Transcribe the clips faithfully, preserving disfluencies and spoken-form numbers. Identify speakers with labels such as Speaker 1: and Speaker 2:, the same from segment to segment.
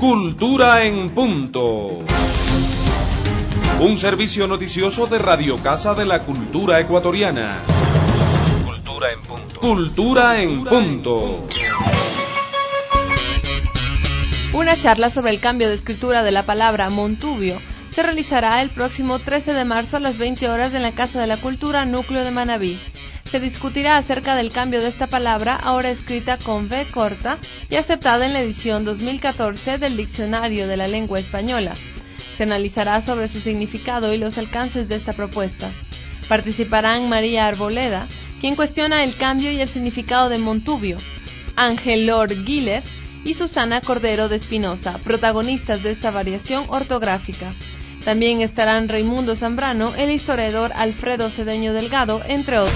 Speaker 1: Cultura en Punto. Un servicio noticioso de Radio Casa de la Cultura Ecuatoriana. Cultura en Punto. Cultura en Punto.
Speaker 2: Una charla sobre el cambio de escritura de la palabra Montubio se realizará el próximo trece de marzo a las veinte horas en la Casa de la Cultura Núcleo de Manabí. Se discutirá acerca del cambio de esta palabra, ahora escrita con V corta y aceptada en la edición dos mil catorce del Diccionario de la Lengua Española. Se analizará sobre su significado y los alcances de esta propuesta. Participarán María Arboleda, quien cuestiona el cambio y el significado de Montubio, Ángel Lord Guiller y Susana Cordero de Espinosa, protagonistas de esta variación ortográfica. También estarán Raimundo Zambrano, el historiador Alfredo Cedeño Delgado, entre otros.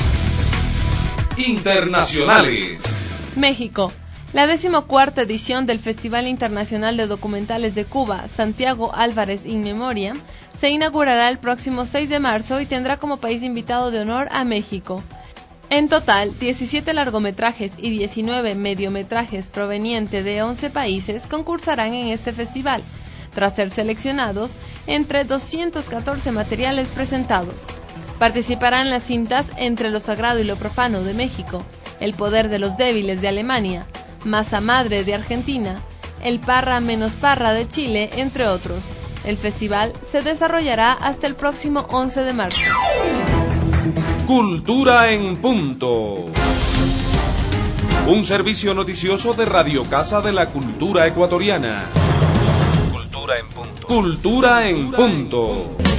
Speaker 1: Internacionales.
Speaker 2: México. La decimocuarta edición del Festival Internacional de Documentales de Cuba, Santiago Álvarez in Memoriam, se inaugurará el próximo seis de marzo y tendrá como país invitado de honor a México. En total, diecisiete largometrajes y diecinueve mediometrajes provenientes de once países concursarán en este festival, tras ser seleccionados entre doscientos catorce materiales presentados. Participarán las cintas Entre lo Sagrado y lo Profano de México, El Poder de los Débiles de Alemania, Masa Madre de Argentina, El Parra menos Parra de Chile, entre otros. El festival se desarrollará hasta el próximo once de marzo.
Speaker 1: Cultura en Punto. Un servicio noticioso de Radio Casa de la Cultura Ecuatoriana. Cultura en Punto. Cultura en Punto.